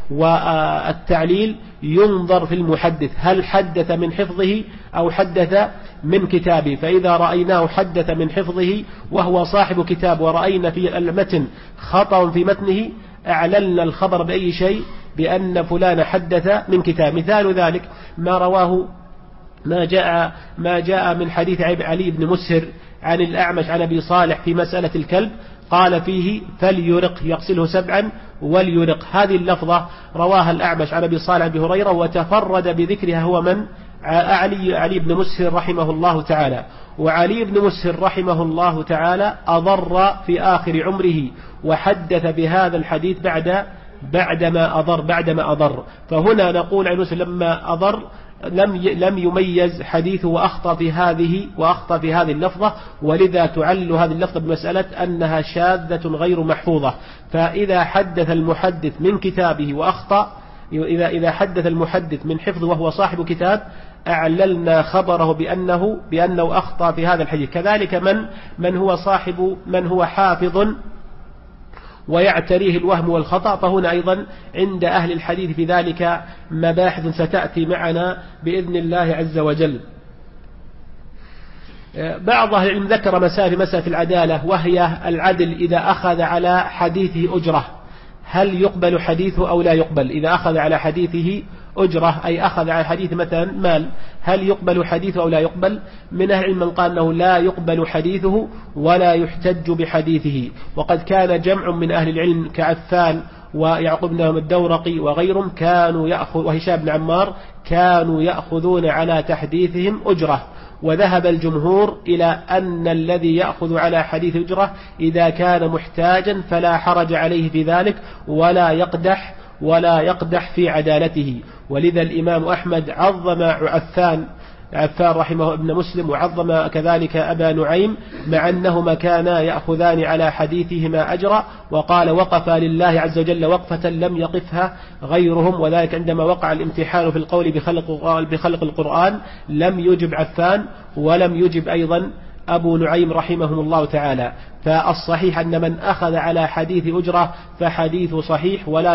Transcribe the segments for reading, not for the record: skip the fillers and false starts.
والتعليل ينظر في المحدث هل حدث من حفظه أو حدث من كتابه. فإذا رأيناه حدث من حفظه وهو صاحب كتاب ورأينا في المتن خطأ في متنه أعللنا الخبر بأي شيء بأن فلان حدث من كتاب. مثال ذلك ما رواه ما جاء من حديث علي بن مسهر عن الأعمش عن أبي صالح في مسألة الكلب، قال فيه فليرق يغسله 7 وليرق. هذه اللفظة رواها الأعمش عن أبي صالح بن هريرة وتفرد بذكرها هو من؟ علي بن مسهر رحمه الله تعالى. وعلي بن مسهر رحمه الله تعالى أضر في آخر عمره وحدث بهذا الحديث بعدما أضر. فهنا نقول عن مسهر لما أضر لم يميز حديثه وأخطأ في هذه اللفظة، ولذا تعل هذه اللفظة بمسألة أنها شاذة غير محفوظة. فإذا حدث المحدث من كتابه وأخطأ، إذا حدث المحدث من حفظه وهو صاحب كتاب أعللنا خبره بأنه أخطأ في هذا الحديث. كذلك من هو حافظ ويعتريه الوهم والخطأ، فهنا أيضا عند أهل الحديث في ذلك مباحث ستأتي معنا بإذن الله عز وجل. بعض أهل العلم ذكر مسألة العدالة، وهي العدل إذا أخذ على حديثه أجرة هل يقبل حديثه أو لا يقبل؟ إذا أخذ على حديثه أجرة أي أخذ على حديث مثلا مال، هل يقبل حديثه أو لا يقبل؟ من أهل العلم من قال أنه لا يقبل حديثه ولا يحتج بحديثه. وقد كان جمع من أهل العلم كعفان ويعقوب بن الدورقي وغيرهم وهشام بن عمار كانوا يأخذون على تحديثهم أجرة. وذهب الجمهور إلى أن الذي يأخذ على حديث أجرة إذا كان محتاجا فلا حرج عليه في ذلك ولا يقدح في عدالته. ولذا الإمام أحمد عظم عفان رحمه ابن مسلم، وعظم كذلك أبا نعيم، مع أنهما كانا يأخذان على حديثهما أجرا، وقال وقفا لله عز وجل وقفة لم يقفها غيرهم. وذلك عندما وقع الامتحان في القول بخلق القرآن لم يجب عفان ولم يجب أيضا أبو نعيم رحمهم الله تعالى. فالصحيح أن من أخذ على حديث أجرة فحديث صحيح ولا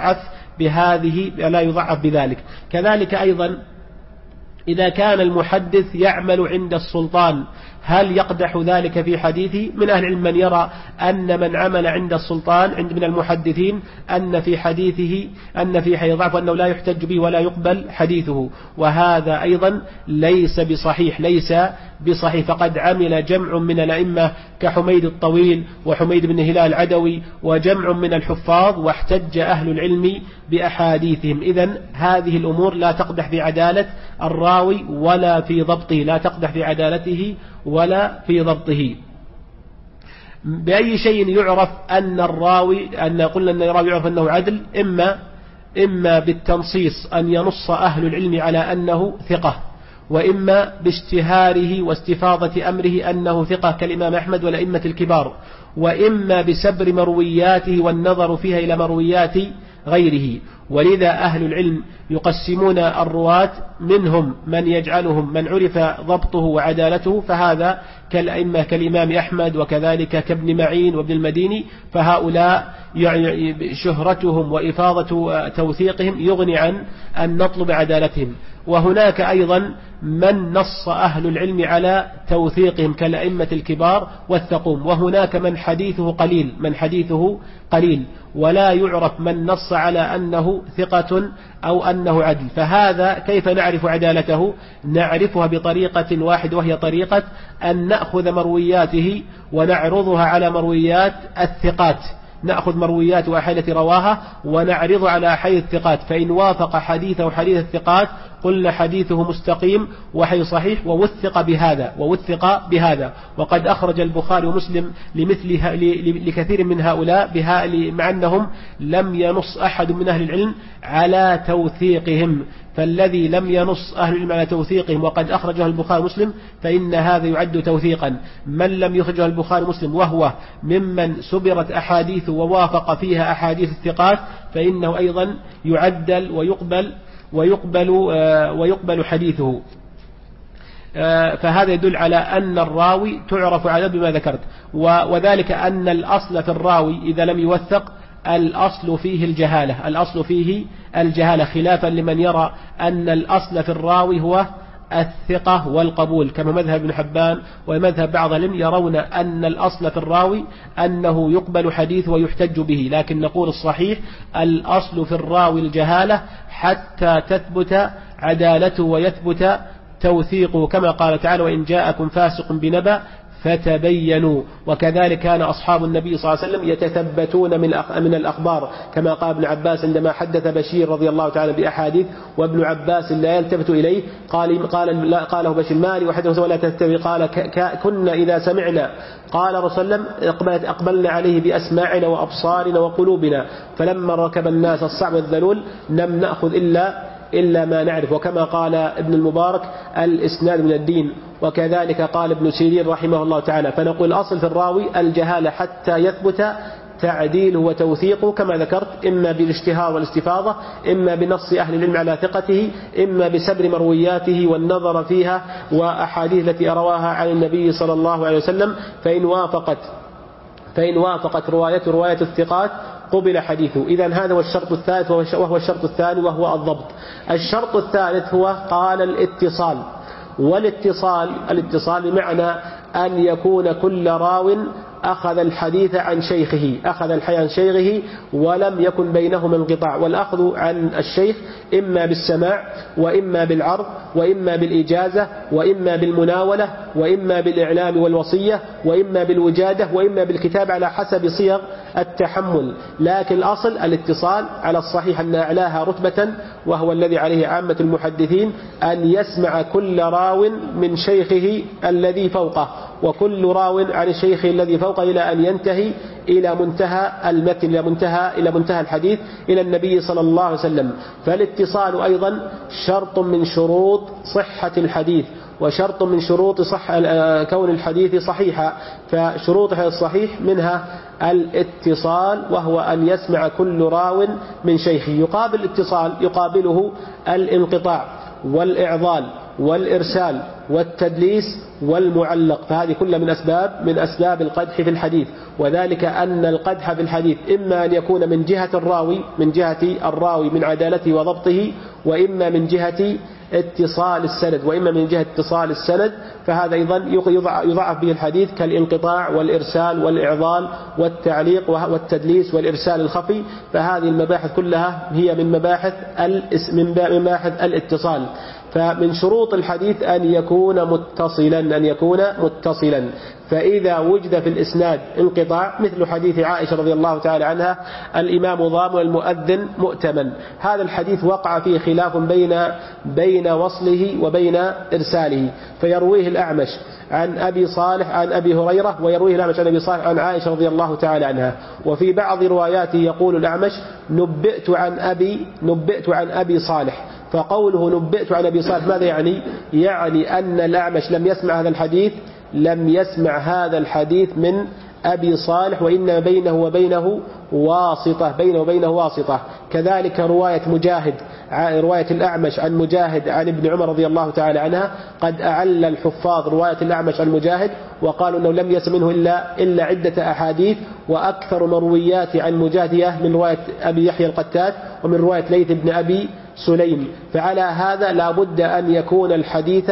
يضعف بذلك. كذلك أيضا إذا كان المحدث يعمل عند السلطان هل يقدح ذلك في حديثه؟ من أهل العلم من يرى أن من عمل عند السلطان من المحدثين أن في حديثه ضعف وأنه لا يحتج به ولا يقبل حديثه، وهذا أيضا ليس بصحيح. فقد عمل جمع من الأئمة كحميد الطويل وحميد بن هلال العدوي وجمع من الحفاظ واحتج أهل العلم بأحاديثهم. إذن هذه الأمور لا تقدح في عدالة الراوي ولا في ضبطه، لا تقدح في عدالته ولا في ضبطه. بأي شيء يعرف أن الراوي يعرف أنه عدل؟ إما بالتنصيص أن ينص أهل العلم على أنه ثقة، وإما باشتهاره واستفاضة أمره أنه ثقة كالإمام أحمد والأئمة الكبار، وإما بسبر مروياته والنظر فيها إلى مرويات غيره. ولذا أهل العلم يقسمون الرواة منهم من يجعلهم من عرف ضبطه وعدالته، فهذا كالأئمة كالإمام أحمد وكذلك كابن معين وابن المديني، فهؤلاء يعني شهرتهم وإفاضة توثيقهم يغني عن أن نطلب عدالتهم. وهناك أيضا من نص أهل العلم على توثيقهم كالأئمة الكبار والثقوم، وهناك من حديثه قليل ولا يعرف من نص على أنه ثقة أو أنه عدل. فهذا كيف نعرف عدالته؟ نعرفها بطريقة واحدة، وهي طريقة أن نأخذ مروياته ونعرضها على مرويات الثقات، نأخذ مرويات وأحاديث رواها ونعرض على أحاديث الثقات، فإن وافق حديثه حديث الثقات قلنا حديثه مستقيم وحي صحيح ووثق بهذا. وقد أخرج البخاري ومسلم لكثير من هؤلاء مع أنهم لم ينص أحد من أهل العلم على توثيقهم. فالذي لم ينص أهل العلم على توثيقهم وقد أخرجه البخاري ومسلم فإن هذا يعد توثيقا. من لم يخرجه البخاري ومسلم وهو ممن سبرت أحاديث ووافق فيها أحاديث الثقات فإنه أيضا يعدل ويقبل حديثه. فهذا يدل على أن الراوي تعرف على بما ذكرت، وذلك أن الأصل في الراوي إذا لم يوثق الأصل فيه الجهالة، الأصل فيه الجهالة، خلافا لمن يرى أن الأصل في الراوي هو الثقة والقبول، كما مذهب ابن حبان ومذهب بعض العلم يرون أن الأصل في الراوي أنه يقبل حديث ويحتج به، لكن نقول الصحيح الأصل في الراوي الجهالة حتى تثبت عدالته ويثبت توثيقه، كما قال تعالى: وإن جاءكم فاسق بنبأ فتبينوا. وكذلك كان أصحاب النبي صلى الله عليه وسلم يتثبتون من الأخبار، كما قال ابن عباس عندما حدث بشير رضي الله تعالى بأحاديث وابن عباس لا يلتفت إليه، قاله بشير: مالي وحدث ولا تتبع، قال: كنا إذا سمعنا قال رسول الله أقبلنا عليه بأسماعنا وأبصارنا وقلوبنا، فلما ركب الناس الصعب والذلول لم نأخذ إلا ما نعرف. وكما قال ابن المبارك: الإسناد من الدين. وكذلك قال ابن سيرين رحمه الله تعالى. فنقول الأصل في الراوي الجهالة حتى يثبت تعديله وتوثيقه، كما ذكرت، إما بالاشتهار والاستفاضة، إما بنص أهل العلم على ثقته، إما بسبر مروياته والنظر فيها وأحاديث التي أرواها عن النبي صلى الله عليه وسلم، فإن وافقت رواية الثقات قبل حديثه. إذن هذا هو الشرط الثالث، وهو الشرط الثاني، وهو الضبط. الشرط الثالث هو قال الاتصال. والاتصال بمعنى أن يكون كل راو أخذ الحديث عن شيخه ولم يكن بينهما انقطاع. والأخذ عن الشيخ إما بالسماع، وإما بالعرض، وإما بالإجازة، وإما بالمناولة، وإما بالإعلام والوصية، وإما بالوجادة، وإما بالكتاب، على حسب صيغ التحمل. لكن الأصل الاتصال على الصحيح أن أعلاها رتبة، وهو الذي عليه عامة المحدثين، أن يسمع كل راو من شيخه الذي فوقه، وكل راو عن الشيخ الذي فوقه، إلى أن ينتهي إلى منتهى المتن، إلى منتهى الحديث، إلى النبي صلى الله عليه وسلم. فالاتصال أيضا شرط من شروط صحة الحديث، وشرط من شروط كون الحديث صحيحا. فشروط الصحيح منها الاتصال، وهو أن يسمع كل راو من شيخه. يقابل الاتصال يقابله الانقطاع والإعضال والإرسال والتدليس والمعلق، فهذه كلها من أسباب القدح في الحديث. وذلك أن القدح في الحديث إما أن يكون من جهة الراوي من عدالته وضبطه، وإما من جهة اتصال السند، فهذا أيضا يضعف به الحديث، كالانقطاع والإرسال والإعضال والتعليق والتدليس والإرسال الخفي. فهذه المباحث كلها هي من مباحث الاتصال. فمن شروط الحديث أن يكون متصلا. فإذا وجد في الإسناد انقطاع، مثل حديث عائشة رضي الله تعالى عنها: الإمام ضامن والمؤذن مؤتمن، هذا الحديث وقع فيه خلاف بين وصله وبين إرساله، فيرويه الأعمش عن أبي صالح عن أبي هريرة، ويرويه الأعمش عن أبي صالح عن عائشة رضي الله تعالى عنها. وفي بعض رواياته يقول الأعمش: نبئت عن أبي صالح. فقوله نبئت عن أبي صالح ماذا يعني؟ يعني أن الأعمش لم يسمع هذا الحديث من أبي صالح، وإنما بينه وبينه واسطة. كذلك رواية الأعمش عن مجاهد عن ابن عمر رضي الله تعالى عنها، قد أعل الحفاظ رواية الأعمش عن مجاهد، وقالوا أنه لم يسمع منه إلا عدة أحاديث، وأكثر مرويات عن مجاهد من رواية أبي يحيى القتات ومن رواية ليث بن أبي سليم. فعلى هذا لا بد أن يكون الحديث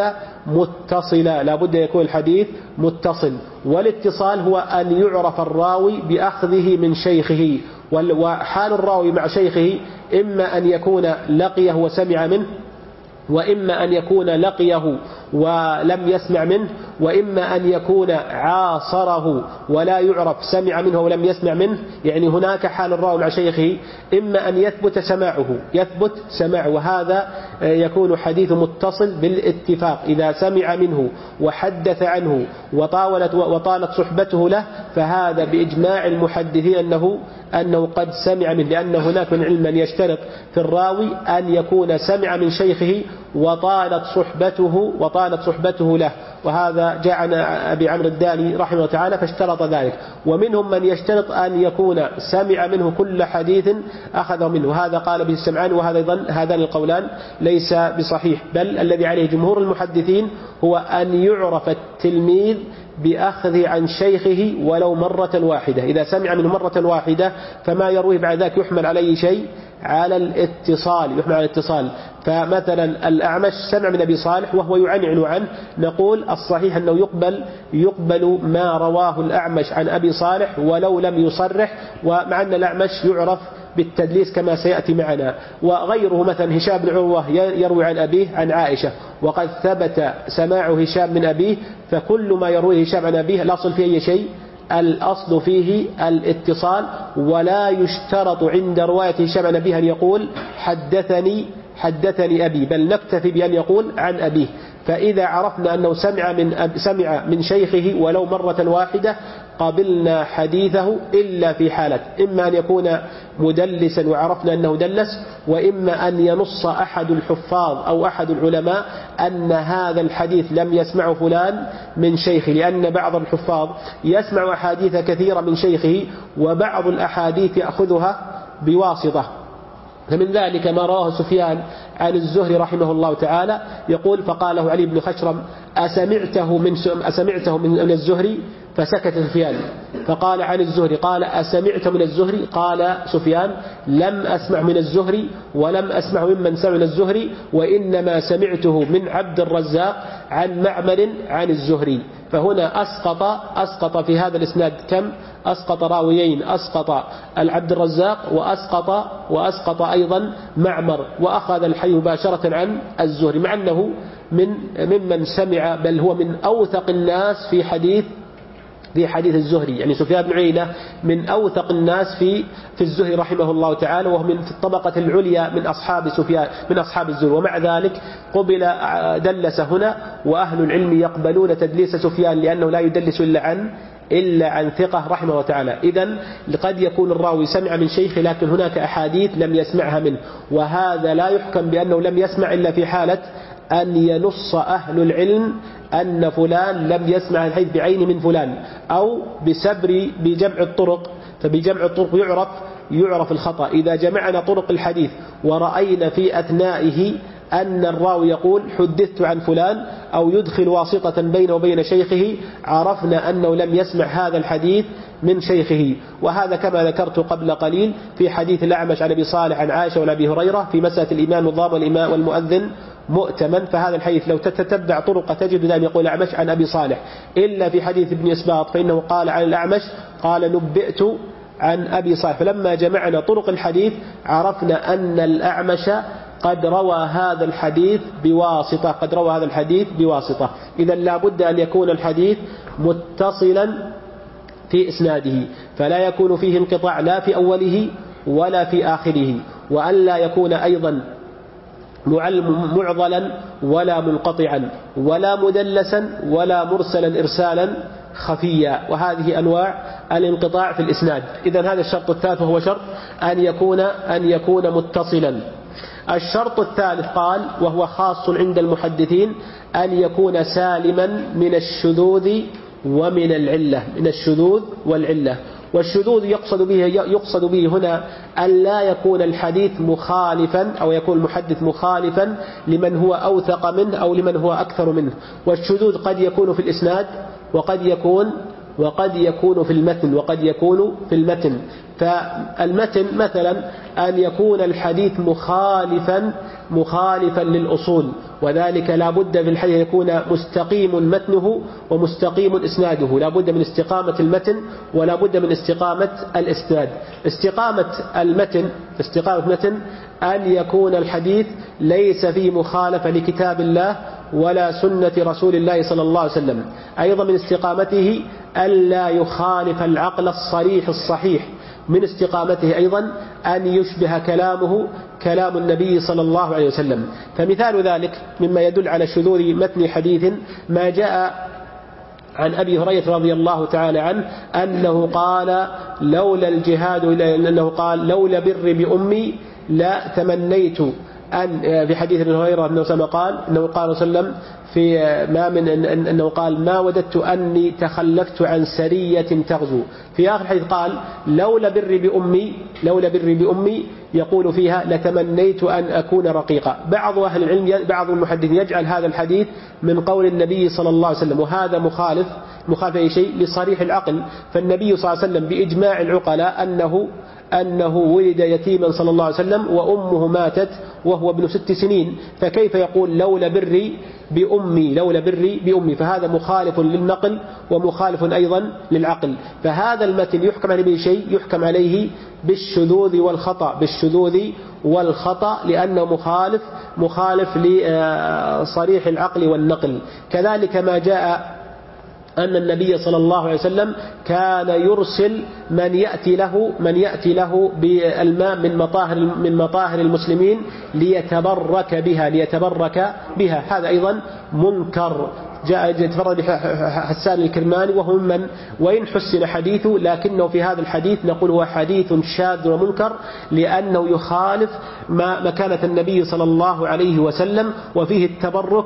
متصل. والاتصال هو أن يعرف الراوي بأخذه من شيخه. وحال الراوي مع شيخه إما أن يكون لقيه وسمع منه، وإما أن يكون لقيه ولم يسمع منه، وإما أن يكون عاصره ولا يعرف سمع منه ولم يسمع منه. يعني هناك حال الراوي مع شيخه، إما أن يثبت سماعه، وهذا يكون حديث متصل بالاتفاق. إذا سمع منه وحدث عنه وطالت صحبته له، فهذا بإجماع المحدثين أنه قد سمع منه، لأن هناك من علم من يشترط في الراوي أن يكون سمع من شيخه وطالت طالت صحبته له، وهذا جاء عن أبي عمرو الداني رحمه الله تعالى فاشترط ذلك. ومنهم من يشترط أن يكون سمع منه كل حديث أخذه منه، وهذا قال به السمعان، وهذا أيضا هذان القولان ليس بصحيح، بل الذي عليه جمهور المحدثين هو أن يعرف التلميذ بأخذ عن شيخه ولو مرة واحدة. إذا سمع منه مرة واحدة فما يرويه بعد ذلك يحمل عليه شيء على الاتصال، يحمل على الاتصال. فمثلا الأعمش سمع من أبي صالح وهو يعنعن عنه، نقول الصحيح أنه يقبل ما رواه الأعمش عن أبي صالح ولو لم يصرح، ومع أن الأعمش يعرف بالتدليس كما سيأتي معنا. وغيره مثلا هشام بن عروة يروي عن أبيه عن عائشة، وقد ثبت سماع هشام من أبيه، فكل ما يرويه هشام عن أبيه الأصل فيه أي شيء، الأصل فيه الاتصال. ولا يشترط عند رواية هشام عن أبيه أن يقول حدثني أبي، بل نكتفي بأن يقول عن أبيه. فإذا عرفنا أنه سمع من شيخه ولو مرة واحدة قبلنا حديثه، إلا في حالة إما أن يكون مدلسا وعرفنا أنه دلس، وإما أن ينص أحد الحفاظ أو أحد العلماء أن هذا الحديث لم يسمعه فلان من شيخه، لأن بعض الحفاظ يسمع أحاديث كثيرة من شيخه وبعض الأحاديث يأخذها بواسطة. فمن ذلك ما رواه سفيان عن الزهري رحمه الله تعالى يقول: فقاله علي بن خشرم: أسمعته من الزهري؟ فسكت سفيان، فقال عن الزهري، قال: أسمعت من الزهري؟ قال سفيان: لم أسمع من الزهري ولم أسمع ممن سمع من الزهري، وإنما سمعته من عبد الرزاق عن معمر عن الزهري. فهنا أسقط في هذا الإسناد كم؟ أسقط راويين، أسقط العبد الرزاق وأسقط أيضا معمر، وأخذ الحي مباشرة عن الزهري، مع أنه ممن سمع، بل هو من أوثق الناس في حديث الزهري. يعني سفيان بن عيينة من أوثق الناس في الزهري رحمه الله تعالى، وهو من في الطبقة العليا من أصحاب الزهري، ومع ذلك قبل دلس هنا. وأهل العلم يقبلون تدليس سفيان لأنه لا يدلس إلا عن ثقة رحمه الله تعالى. إذن قد يكون الراوي سمع من شيخه لكن هناك أحاديث لم يسمعها منه، وهذا لا يحكم بأنه لم يسمع إلا في حالة أن ينص أهل العلم أن فلان لم يسمع الحديث بعين من فلان، أو بجمع الطرق. فبجمع الطرق يعرف الخطأ. إذا جمعنا طرق الحديث ورأينا في أثنائه أن الراوي يقول حدثت عن فلان، أو يدخل واسطة بينه وبين شيخه، عرفنا أنه لم يسمع هذا الحديث من شيخه. وهذا كما ذكرت قبل قليل في حديث الأعمش عن أبي صالح عن عائشة وأبي هريرة في مسألة الإمام الضام والمؤذن مؤتمن. فهذا الحديث لو تتبع طرق تجد دائما يقول الأعمش عن أبي صالح، إلا في حديث ابن إسباط فإنه قال عن الأعمش قال نبئت عن أبي صالح. فلما جمعنا طرق الحديث عرفنا أن الأعمش قد روى هذا الحديث بواسطة. إذا لا بد أن يكون الحديث متصلا في إسناده، فلا يكون فيه انقطاع لا في أوله ولا في آخره، وأن لا يكون أيضا معضلا ولا منقطعا ولا مدلسا ولا مرسلا إرسالا خفيا. وهذه أنواع الانقطاع في الإسناد. إذن هذا الشرط الثالث وهو شرط أن يكون متصلا. الشرط الثالث قال وهو خاص عند المحدثين: أن يكون سالما من الشذوذ ومن العلة، من الشذوذ والعلة. والشذوذ يقصد به هنا أن لا يكون الحديث مخالفا، أو يكون المحدث مخالفا لمن هو أوثق منه أو لمن هو أكثر منه. والشذوذ قد يكون في الإسناد وقد يكون في المتن. فالمتن مثلا أن يكون الحديث مخالفا للأصول، وذلك لا بد في الحديث يكون مستقيم متنه ومستقيم إسناده، لا بد من استقامة المتن ولا بد من استقامة الإسناد. استقامة المتن أن يكون الحديث ليس فيه مخالفة لكتاب الله ولا سنة رسول الله صلى الله عليه وسلم. أيضا من استقامته ألا يخالف العقل الصريح الصحيح. من استقامته أيضا أن يشبه كلامه كلام النبي صلى الله عليه وسلم. فمثال ذلك مما يدل على شذوذ متن حديث ما جاء عن أبي هريرة رضي الله تعالى عنه أنه قال لولا الجهاد، أنه قال لولا بر بأمي لا تمنيت أن في حديث ابن هريرة أنه قال صلى الله عليه وسلم في ما من أنه قال ما وددت أني تخلفت عن سرية تغزو. في آخر الحديث قال لولا بري بأمي يقول فيها لتمنيت أن أكون رقيقا. بعض أهل العلم بعض المحدثين يجعل هذا الحديث من قول النبي صلى الله عليه وسلم، وهذا مخالف أي شيء لصريح العقل. فالنبي صلى الله عليه وسلم بإجماع العقلاء أنه ولد يتيما صلى الله عليه وسلم وأمه ماتت وهو ابن 6 سنين، فكيف يقول لولا بري بأمي؟ فهذا مخالف للنقل ومخالف أيضا للعقل. فهذا المتن يحكم عليه بشيء، يحكم عليه بالشذوذ والخطأ لأنه مخالف لصريح العقل والنقل. كذلك ما جاء أن النبي صلى الله عليه وسلم كان يرسل من يأتي له بالماء من مطاهر المسلمين ليتبرك بها. هذا أيضا منكر. جاء تفرد حسان الكرماني وهو من وإن حسن حديثه، لكنه في هذا الحديث نقول هو حديث شاذ ومنكر لأنه يخالف مكانة النبي صلى الله عليه وسلم، وفيه التبرك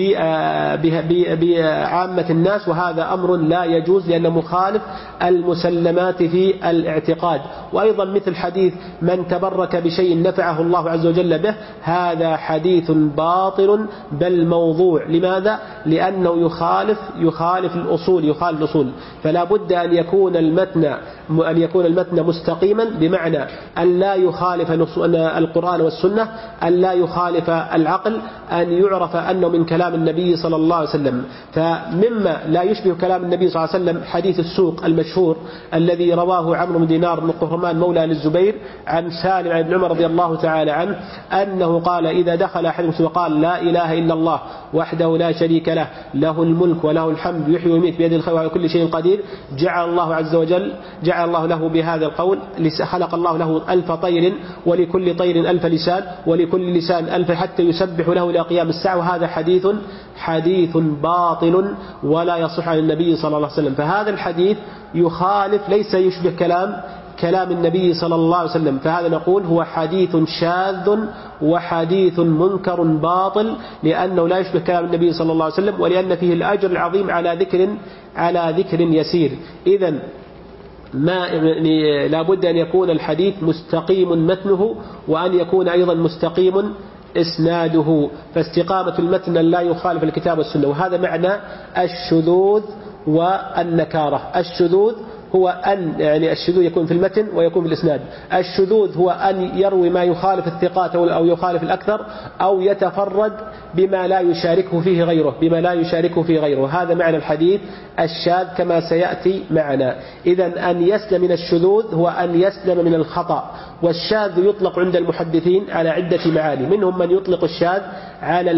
بعامة الناس، وهذا أمر لا يجوز لأنه مخالف المسلمات في الاعتقاد. وأيضا مثل حديث من تبرك بشيء نفعه الله عز وجل به، هذا حديث باطل بل موضوع. لماذا؟ لأنه يخالف الأصول. فلا بد أن يكون المتن مستقيما، بمعنى أن لا يخالف القرآن والسنة، أن لا يخالف العقل، أن يعرف أنه من كلام النبي صلى الله عليه وسلم. فمما لا يشبه كلام النبي صلى الله عليه وسلم حديث السوق المشهور الذي رواه عمرو بن دينار بن قهرمان مولى للزبير عن سالم عن ابن عمر رضي الله تعالى عنه أنه قال إذا دخل أحدكم وقال لا إله إلا الله وحده لا شريك له الملك وله الحمد يحيي ويميت بيده الخير وعلى كل شيء قدير، جعل الله له بهذا القول خلق الله له 1000 طير ولكل طير 1000 لسان ولكل لسان 1000 حتى يسبح له إلى قيام الساعة. وهذا حديث باطل ولا يصح عن النبي صلى الله عليه وسلم. فهذا الحديث يخالف، ليس يشبه كلام النبي صلى الله عليه وسلم. فهذا نقول هو حديث شاذ وحديث منكر باطل، لأنه لا يشبه كلام النبي صلى الله عليه وسلم، ولأن فيه الأجر العظيم على ذكر يسير. إذن لا بد أن يكون الحديث مستقيم متنه، وأن يكون أيضا مستقيم إسناده. فاستقامة المتن لا يخالف الكتاب والسنة، وهذا معنى الشذوذ والنكارة. الشذوذ هو أن الشذوذ يكون في المتن ويكون في الإسناد. الشذوذ هو أن يروي ما يخالف الثقات أو يخالف الأكثر، أو يتفرد بما لا يشاركه فيه غيره. هذا معنى الحديث الشاذ كما سيأتي معنا. إذن أن يسلم من الشذوذ هو أن يسلم من الخطأ. والشاذ يطلق عند المحدثين على عدة معاني، منهم من يطلق الشاذ على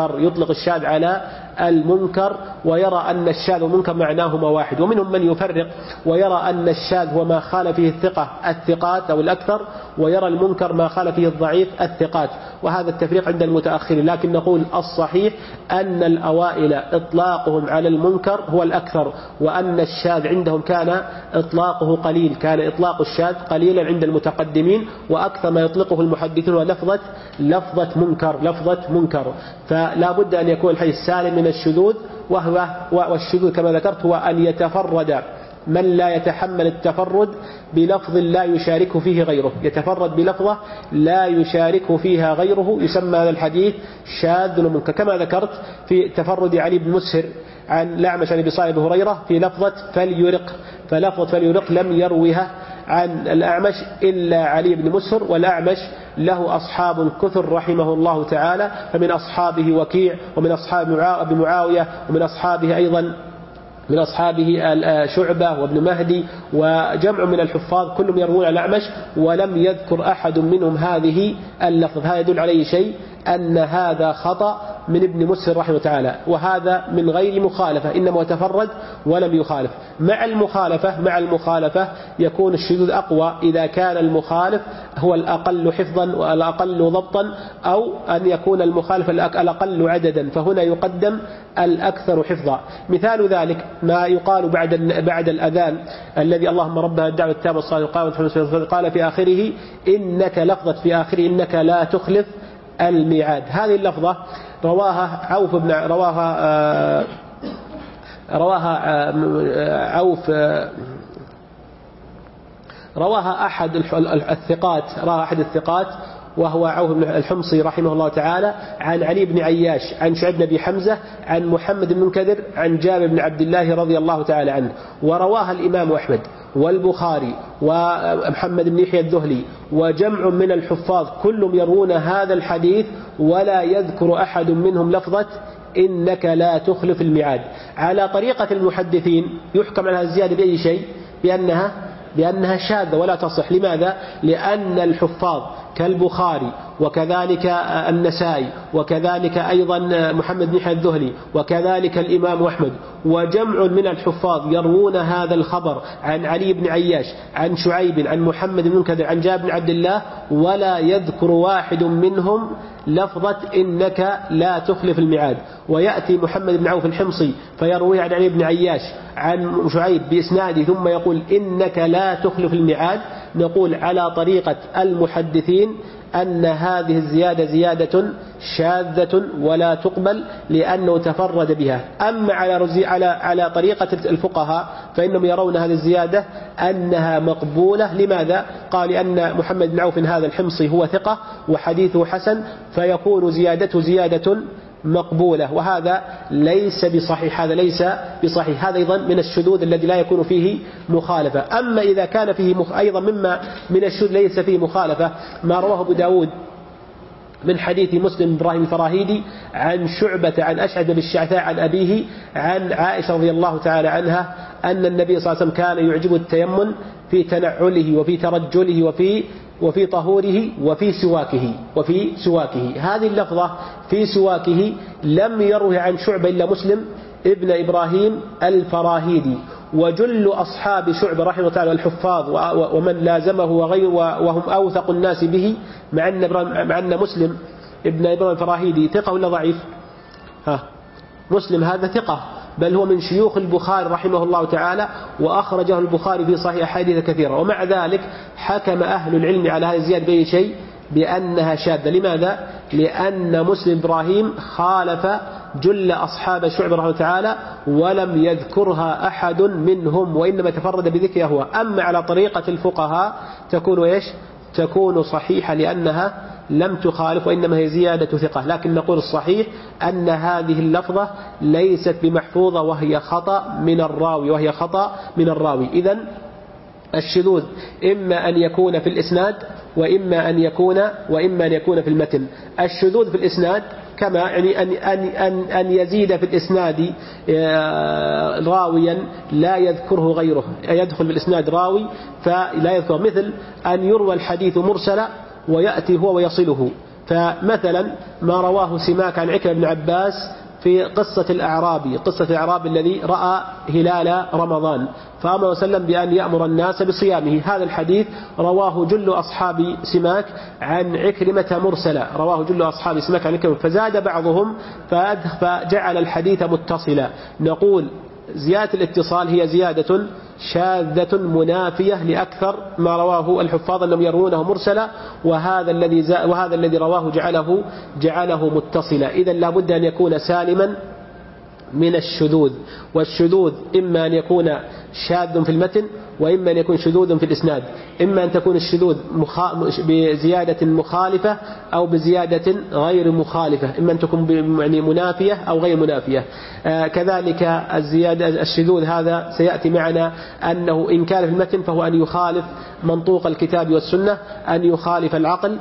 المنكر ويرى أن الشاذ والمنكر معناهما واحد، ومنهم من يفرق ويرى أن الشاذ هو ما خالف فيه الثقات أو الأكثر، ويرى المنكر ما خالف فيه الضعيف الثقات. وهذا التفريق عند المتأخرين، لكن نقول الصحيح أن الأوائل إطلاقهم على المنكر هو الأكثر، وأن الشاذ عندهم كان إطلاقه قليل، كان إطلاق الشاذ قليلا عند المتقدمين، وأكثر ما يطلقه المحدثون لفظة منكر. فلا بد أن يكون الحديث سالم من الشذوذ، والشذوذ كما ذكرت هو أن يتفرد من لا يتحمل التفرد بلفظ لا يشاركه فيه غيره، يتفرد بلفظة لا يشاركه فيها غيره، يسمى هذا الحديث شاذ ومنكر. كما ذكرت في تفرد علي بن مسهر عن الأعمش عن أبي صالح بن هريرة في لفظة فليرق، فلفظة فليرق لم يروها عن الأعمش إلا علي بن مسهر، والأعمش له أصحاب كثر رحمه الله تعالى، فمن أصحابه وكيع، ومن أصحاب أبي معاوية، ومن أصحابه أيضا من أصحابه شعبة وابن مهدي وجمع من الحفاظ كلهم يروون على الأعمش، ولم يذكر أحد منهم هذه اللفظ. هذا يدل عليه شيء أن هذا خطأ من ابن مسهر رحمه تعالى، وهذا من غير مخالفة، إنما تفرد ولم يخالف. مع المخالفة يكون الشذوذ أقوى إذا كان المخالف هو الأقل حفظا والأقل ضبطا، أو أن يكون المخالف الأقل عددا، فهنا يقدم الأكثر حفظا. مثال ذلك ما يقال بعد الأذان الذي اللهم ربنا الدعوة التامة والصلاة القائمة قال في آخره إنك لا تخلف الميعاد. هذه اللفظة رواها عوف بن رواها أحد الثقات وهو عوف بن الحمصي رحمه الله تعالى عن علي بن عياش عن شعيب بن أبي حمزة عن محمد بن منكدر عن جابر بن عبد الله رضي الله تعالى عنه. ورواها الإمام أحمد والبخاري ومحمد بن يحيى الذهلي وجمع من الحفاظ كلهم يروون هذا الحديث ولا يذكر أحد منهم لفظة إنك لا تخلف الميعاد. على طريقة المحدثين يحكم على الزيادة بأي شيء؟ بأنها شاذة ولا تصح. لماذا؟ لأن الحفاظ كالبخاري وكذلك النسائي وكذلك أيضا محمد بن يحيى الذهلي وكذلك الإمام أحمد وجمع من الحفاظ يروون هذا الخبر عن علي بن عياش عن شعيب عن محمد بن منكدر عن جابر بن عبد الله ولا يذكر واحد منهم لفظة إنك لا تخلف الميعاد. ويأتي محمد بن عوف الحمصي فيروي عن علي بن عياش عن شعيب بإسناده ثم يقول إنك لا تخلف الميعاد. نقول على طريقة المحدثين أن هذه الزيادة زيادة شاذة ولا تقبل لأنه تفرد بها. أما على طريقة الفقهاء فإنهم يرون هذه الزيادة أنها مقبولة. لماذا؟ قال لأن محمد بن عوف هذا الحمصي هو ثقة وحديثه حسن فيكون زيادته زيادة مقبولة وهذا ليس بصحيح. هذا أيضا من الشذوذ الذي لا يكون فيه مخالفة. أما إذا كان فيه أيضا مما من الشذوذ ليس فيه مخالفة ما رواه أبو داود من حديث مسلم بن إبراهيم الفراهيدي عن شعبة عن أشعث بن الشعثاء عن أبيه عن عائشة رضي الله تعالى عنها أن النبي صلى الله عليه وسلم كان يعجب التيمم في تنعله وفي ترجله وفي طهوره وفي سواكه. هذه اللفظة في سواكه لم يروه عن شعبة إلا مسلم ابن إبراهيم الفراهيدي. وجل أصحاب شعبة رحمه الله تعالى الحفاظ ومن لازمه وهم أوثق الناس به مع أن مسلم ابن إبراهيم الفراهيدي ثقة ولا ضعيف؟ مسلم هذا ثقة بل هو من شيوخ البخاري رحمه الله تعالى وأخرجه البخاري في صحيح حديث كثيرة. ومع ذلك حكم أهل العلم على هذه الزيادة بأي شيء؟ بأنها شاذة. لماذا؟ لأن مسلم إبراهيم خالف جل أصحاب شعبة رحمه الله تعالى ولم يذكرها أحد منهم وإنما تفرد بذكرها هو. أما على طريقة الفقهاء تكون صحيحة لأنها لم تخالف وإنما هي زيادة ثقة. لكن نقول الصحيح أن هذه اللفظة ليست بمحفوظة وهي خطأ من الراوي. إذن الشذوذ إما أن يكون في الإسناد وإما أن يكون في المتن. الشذوذ في الإسناد كما يعني أن يزيد في الإسناد راويا لا يذكره غيره، يدخل بالإسناد راوي فلا يذكر، مثل أن يروى الحديث مرسلا ويأتي هو ويصله. فمثلا ما رواه سماك عن عكرمة بن عباس في قصة الأعرابي الذي رأى هلال رمضان فأمر وسلم بأن يأمر الناس بصيامه. هذا الحديث رواه جل أصحاب سماك عن عكرمة مرسلا، فزاد بعضهم فجعل الحديث متصلا. نقول زيادة الاتصال هي زيادة شاذة منافية لأكثر ما رواه الحفاظ أنهم يروونه مرسلا، وهذا الذي رواه جعله متصلا. إذن لابد أن يكون سالما من الشذوذ، والشذوذ إما أن يكون شاذ في المتن وإما أن يكون شذوذ في الإسناد، إما أن تكون الشذوذ بزيادة مخالفة أو بزيادة غير مخالفة، إما أن تكون يعني منافية أو غير منافية. كذلك الشذوذ هذا سيأتي معنا أنه إن كان في المتن فهو أن يخالف منطوق الكتاب والسنة، أن يخالف العقل،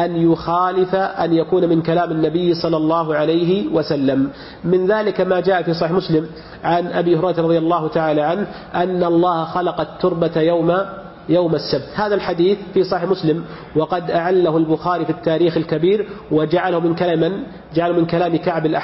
أن يكون من كلام النبي صلى الله عليه وسلم. من ذلك ما جاء في صحيح مسلم عن أبي هريرة رضي الله تعالى عنه أن الله خلق التربة يوم السبت. هذا الحديث في صحيح مسلم وقد أعله البخاري في التاريخ الكبير وجعله من كلام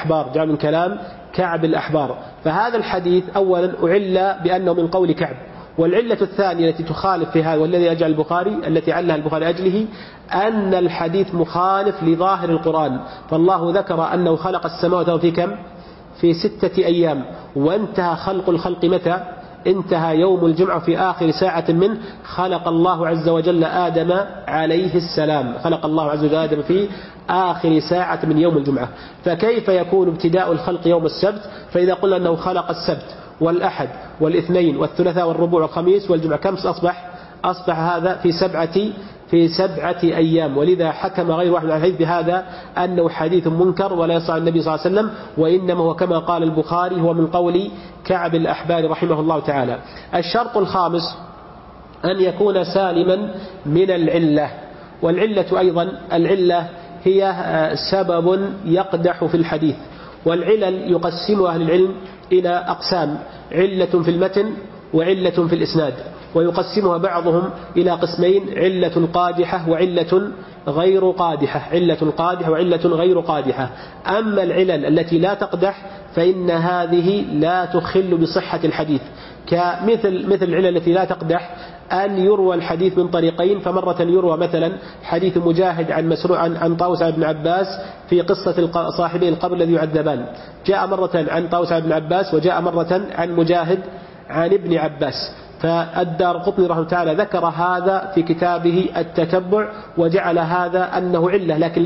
كعب الأحبار. فهذا الحديث أولا أعل بأنه من قول كعب، والعلة الثانية التي تخالف في هذا والذي يجعل البخاري التي علها البخاري أجله أن الحديث مخالف لظاهر القرآن. فالله ذكر أنه خلق السماوات في كم؟ في 6 أيام، وانتهى خلق الخلق متى؟ انتهى يوم الجمعة في آخر ساعة منه خلق الله عز وجل آدم عليه السلام، خلق الله عز وجل آدم في آخر ساعة من يوم الجمعة، فكيف يكون ابتداء الخلق يوم السبت؟ فإذا قلنا أنه خلق السبت والأحد والاثنين والثلاثاء والربوع والخميس والجمعة، كم أصبح هذا في سبعة أيام. ولذا حكم غير واحد من الحديث بهذا أنه حديث منكر ولا يصح عن النبي صلى الله عليه وسلم، وإنما هو كما قال البخاري هو من قول كعب الأحبار رحمه الله تعالى. الشرط الخامس أن يكون سالما من العلة، والعلة أيضا العلة هي سبب يقدح في الحديث، والعلل يقسم أهل العلم إلى أقسام: علة في المتن وعلة في الإسناد، ويقسمها بعضهم إلى قسمين: علة قادحة وعلة غير قادحة، علة قادحة وعلة غير قادحة. أما العلل التي لا تقدح فإن هذه لا تخل بصحة الحديث، مثل العلل التي لا تقدح أن يروى الحديث من طريقين، فمرة يروى مثلا حديث مجاهد عن طاووس بن عباس في قصة صاحبي القبر الذي يعذبان، جاء مرة عن طاووس بن عباس وجاء مرة عن مجاهد عن ابن عباس. فالدارقطني رحمه تعالى ذكر هذا في كتابه التتبع وجعل هذا أنه علة، لكن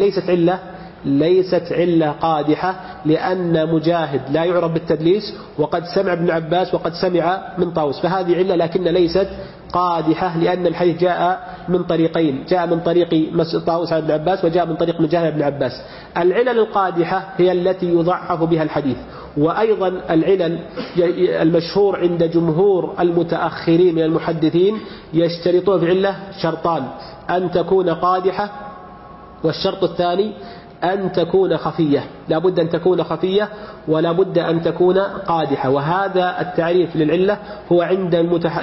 ليست علة قادحة، لأن مجاهد لا يعرف بالتدليس وقد سمع ابن عباس وقد سمع من طاووس، فهذه علة لكن ليست قادحة، لأن الحديث جاء من طريقين: جاء من طريق طاووس بن عباس وجاء من طريق مجاهد بن عباس. العلل القادحة هي التي يضعف بها الحديث. وأيضا العلل المشهور عند جمهور المتأخرين من المحدثين يشترطون في علة شرطان: أن تكون قادحة، والشرط الثاني أن تكون خفية، لا بد أن تكون خفية ولا بد أن تكون قادحة. وهذا التعريف للعلة هو عند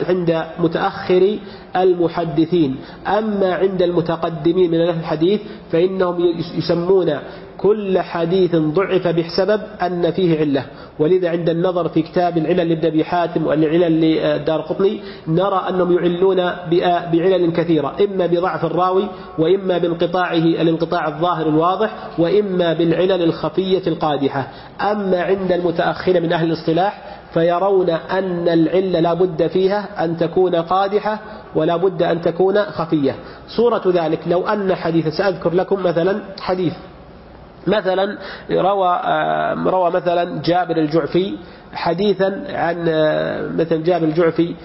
متأخر المحدثين. أما عند المتقدمين من أهل الحديث فإنهم يسمون كل حديث ضعف بسبب أن فيه علة. ولذا عند النظر في كتاب العلل لابن أبي حاتم والعلل للدارقطني نرى أنهم يعلون بعلل كثيرة، إما بضعف الراوي، وإما بانقطاعه الانقطاع الظاهر الواضح، وإما بالعلل الخفية القادحة. أما عند المتأخرين من أهل الاصطلاح فيرون أن العلة لا بد فيها أن تكون قادحة ولا بد أن تكون خفية. صورة ذلك لو أن حديث، سأذكر لكم مثلا حديث، مثلا روى مثلا جابر الجعفي حديثا عن مثل جابر الجعفي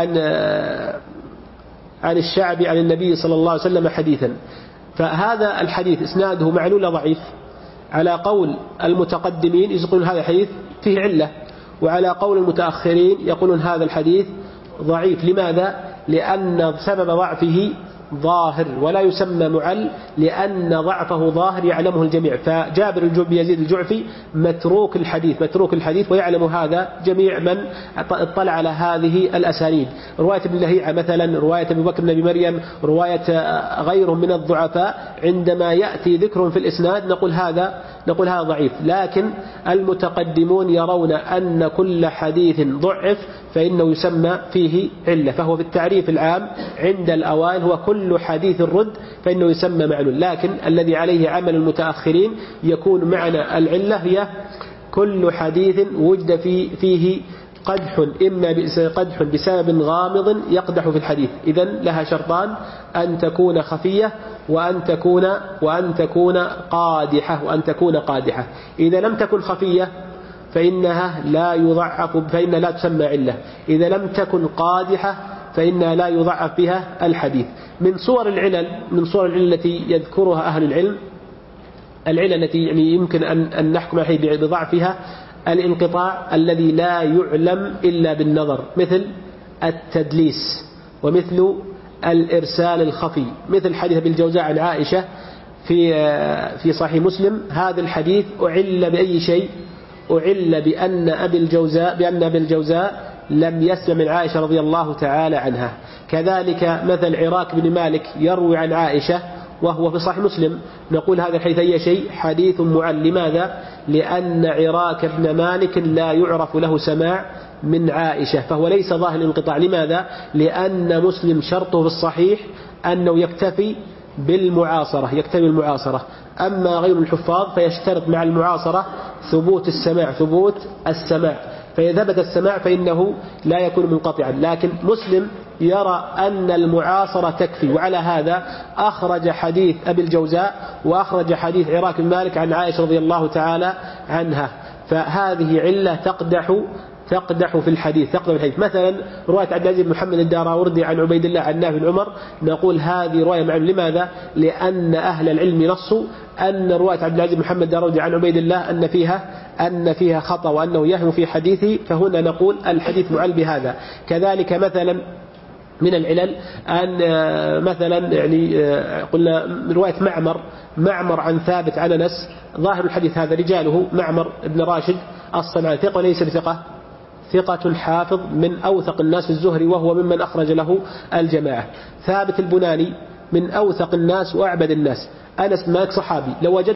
عن الشعبي عن النبي صلى الله عليه وسلم حديثا، فهذا الحديث إسناده معلول ضعيف. على قول المتقدمين يقولون هذا الحديث فيه علة، وعلى قول المتأخرين يقولون هذا الحديث ضعيف. لماذا؟ لأن سبب ضعفه ظاهر ولا يسمى معل، لأن ضعفه ظاهر يعلمه الجميع. فجابر بن يزيد الجعفي متروك الحديث ويعلم هذا جميع من اطلع على هذه الأسانيد. رواية ابن لهيعة مثلا، رواية أبي بكر بن أبي مريم، رواية غيرهم من الضعفاء، عندما يأتي ذكر في الإسناد نقول هذا ضعيف. لكن المتقدمون يرون أن كل حديث ضعف فإنه يسمى فيه علة، فهو بالتعريف العام عند الأوائل هو كل حديث رد فإنه يسمى معلول. لكن الذي عليه عمل المتأخرين يكون معنى العلة هي كل حديث وجد فيه قدح، إما قدح بسبب غامض يقدح في الحديث. إذن لها شرطان: أن تكون خفية وأن تكون قادحة. إذا لم تكن خفية فإنها لا يضعف، فإنها لا تسمى علة. إذا لم تكن قادحة فإنها لا يضعف بها الحديث. من صور العلل التي يذكرها أهل العلم، العلل التي يعني يمكن أن نحكم عليه بضعفها: الانقطاع الذي لا يعلم إلا بالنظر، مثل التدليس، ومثل الإرسال الخفي، مثل حديث أبي الجوزاء عن عائشة في صحيح مسلم. هذا الحديث أعل بأي شيء؟ أعل بأن أبي الجوزاء لم يسمع من عائشة رضي الله تعالى عنها. كذلك مثل عراك بن مالك يروي عن عائشة وهو في صحيح مسلم، نقول هذا الحديث أي شيء؟ حديث معل. لماذا؟ لأن عراك بن مالك لا يعرف له سماع من عائشة، فهو ليس ظاهر الانقطاع. لماذا؟ لأن مسلم شرطه في الصحيح أنه يكتفي بالمعاصرة. أما غير الحفاظ فيشترط مع المعاصرة ثبوت السماع. فإذا ثبت السماع فإنه لا يكون منقطعا. لكن مسلم يرى أن المعاصرة تكفي، وعلى هذا أخرج حديث أبي الجوزاء وأخرج حديث عراك بن مالك عن عائشة رضي الله تعالى عنها. فهذه علة تقدح في الحديث. مثلا رواية عبد العزيز بن محمد الداراوردي عن عبيد الله عن نافع بن عمر، نقول هذه رواية معلومة. لماذا؟ لأن أهل العلم نصوا أن رواية عبد العزيز بن محمد الداراوردي عن عبيد الله أن فيها خطأ وأنه يهم في حديثه، فهنا نقول الحديث معل بهذا. كذلك مثلا من العلل أن مثلا قلنا رواية معمر عن ثابت عن أنس، ظاهر الحديث هذا رجاله معمر بن راشد الصنعاني ثقة وليس بثقة، ثقة حافظ من أوثق الناس في الزهري، وهو ممن أخرج له الجماعة. ثابت البناني من أوثق الناس وأعبد الناس. أنس بن مالك صحابي، لو وجد